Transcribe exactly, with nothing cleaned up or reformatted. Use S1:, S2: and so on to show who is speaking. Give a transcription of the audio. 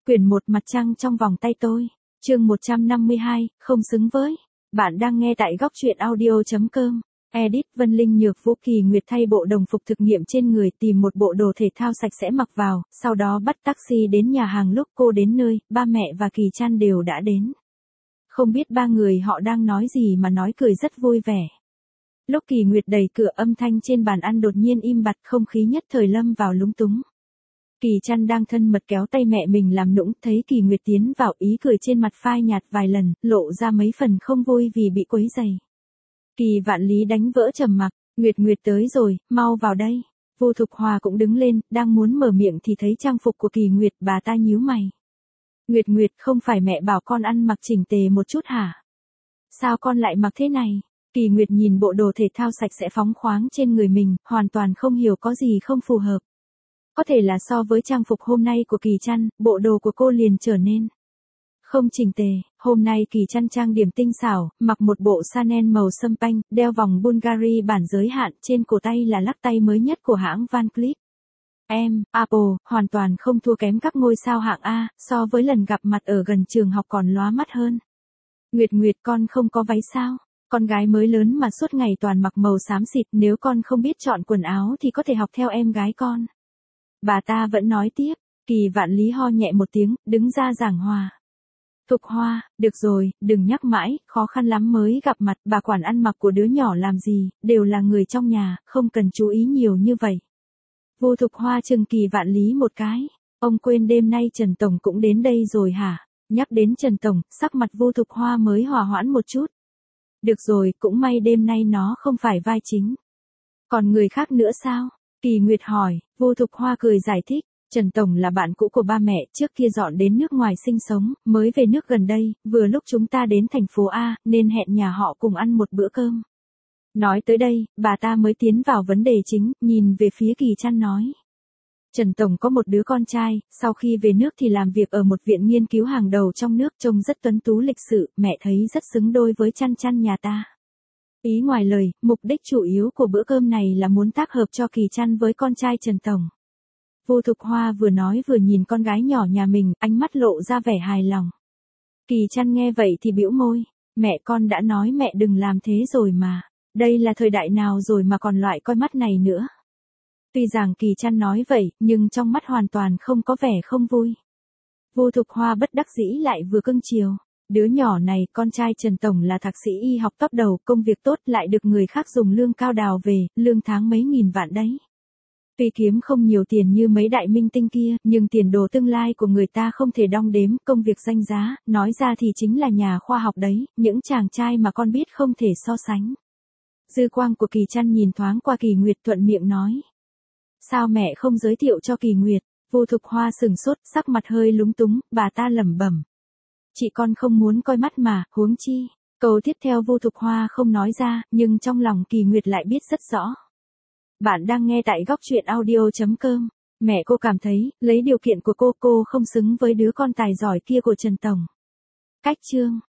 S1: Quyển một Mặt trăng trong vòng tay tôi. Chương một trăm năm mươi hai, không xứng với. Bạn đang nghe tại góc truyện audio chấm com. Edit Vân Linh Nhược Vũ Kỳ Nguyệt thay bộ đồng phục thực nghiệm trên người, tìm một bộ đồ thể thao sạch sẽ mặc vào, sau đó bắt taxi đến nhà hàng. Lúc cô đến nơi, ba mẹ và Kỳ Trăn đều đã đến. Không biết ba người họ đang nói gì mà nói cười rất vui vẻ. Lúc Kỳ Nguyệt đẩy cửa, âm thanh trên bàn ăn đột nhiên im bặt, không khí nhất thời lâm vào lúng túng. Kỳ Trăn đang thân mật kéo tay mẹ mình làm nũng, thấy Kỳ Nguyệt tiến vào, ý cười trên mặt phai nhạt vài lần, lộ ra mấy phần không vui vì bị quấy rầy. Kỳ Vạn Lý đánh vỡ trầm mặc, Nguyệt Nguyệt tới rồi, mau vào đây. Vu Thục Hòa cũng đứng lên, đang muốn mở miệng thì thấy trang phục của Kỳ Nguyệt, bà ta nhíu mày. Nguyệt Nguyệt, không phải mẹ bảo con ăn mặc chỉnh tề một chút hả? Sao con lại mặc thế này? Kỳ Nguyệt nhìn bộ đồ thể thao sạch sẽ phóng khoáng trên người mình, hoàn toàn không hiểu có gì không phù hợp. Có thể là so với trang phục hôm nay của Kỳ Trăn, bộ đồ của cô liền trở nên không chỉnh tề. Hôm nay Kỳ Trăn trang điểm tinh xảo, mặc một bộ Chanel màu sâm panh, đeo vòng Bulgari bản giới hạn, trên cổ tay là lắc tay mới nhất của hãng Van Cleef. Em, Apple, hoàn toàn không thua kém các ngôi sao hạng A, so với lần gặp mặt ở gần trường học còn lóa mắt hơn. Nguyệt Nguyệt, con không có váy sao? Con gái mới lớn mà suốt ngày toàn mặc màu xám xịt, nếu con không biết chọn quần áo thì có thể học theo em gái con. Bà ta vẫn nói tiếp. Kỳ Vạn Lý ho nhẹ một tiếng, đứng ra giảng hòa. Thục Hoa, được rồi, đừng nhắc mãi, khó khăn lắm mới gặp mặt, bà quản ăn mặc của đứa nhỏ làm gì, đều là người trong nhà, không cần chú ý nhiều như vậy. Vu Thục Hoa chừng Kỳ Vạn Lý một cái. Ông quên đêm nay Trần Tổng cũng đến đây rồi hả? Nhắc đến Trần Tổng, sắc mặt Vu Thục Hoa mới hòa hoãn một chút. Được rồi, cũng may đêm nay nó không phải vai chính. Còn người khác nữa sao? Kỳ Nguyệt hỏi. Vu Thục Hoa cười giải thích. Trần Tổng là bạn cũ của ba mẹ, trước kia dọn đến nước ngoài sinh sống, mới về nước gần đây, vừa lúc chúng ta đến thành phố A, nên hẹn nhà họ cùng ăn một bữa cơm. Nói tới đây, bà ta mới tiến vào vấn đề chính, nhìn về phía Kỳ Trăn nói. Trần Tổng có một đứa con trai, sau khi về nước thì làm việc ở một viện nghiên cứu hàng đầu trong nước, trông rất tuấn tú lịch sự, mẹ thấy rất xứng đôi với Trăn Trăn nhà ta. Ý ngoài lời, mục đích chủ yếu của bữa cơm này là muốn tác hợp cho Kỳ Trăn với con trai Trần Tổng. Vu Thục Hoa vừa nói vừa nhìn con gái nhỏ nhà mình, ánh mắt lộ ra vẻ hài lòng. Kỳ Trăn nghe vậy thì bĩu môi. Mẹ, con đã nói mẹ đừng làm thế rồi mà. Đây là thời đại nào rồi mà còn loại coi mắt này nữa. Tuy rằng Kỳ Trăn nói vậy, nhưng trong mắt hoàn toàn không có vẻ không vui. Vu Thục Hoa bất đắc dĩ lại vừa cưng chiều. Đứa nhỏ này, con trai Trần Tổng là thạc sĩ y học top đầu, công việc tốt, lại được người khác dùng lương cao đào về, lương tháng mấy nghìn vạn đấy. Tuy kiếm không nhiều tiền như mấy đại minh tinh kia, nhưng tiền đồ tương lai của người ta không thể đong đếm, công việc danh giá, nói ra thì chính là nhà khoa học đấy, những chàng trai mà con biết không thể so sánh. Dư quang của Kỳ Trăn nhìn thoáng qua Kỳ Nguyệt, thuận miệng nói. Sao mẹ không giới thiệu cho Kỳ Nguyệt? Vu Thục Hoa sừng sốt, sắc mặt hơi lúng túng, bà ta lẩm bẩm. Chị con không muốn coi mắt mà, huống chi. Câu tiếp theo Vu Thục Hoa không nói ra, nhưng trong lòng Kỳ Nguyệt lại biết rất rõ. Bạn đang nghe tại góc truyện audio chấm com. Mẹ cô cảm thấy, lấy điều kiện của cô, cô không xứng với đứa con tài giỏi kia của Trần Tổng. Cách chương.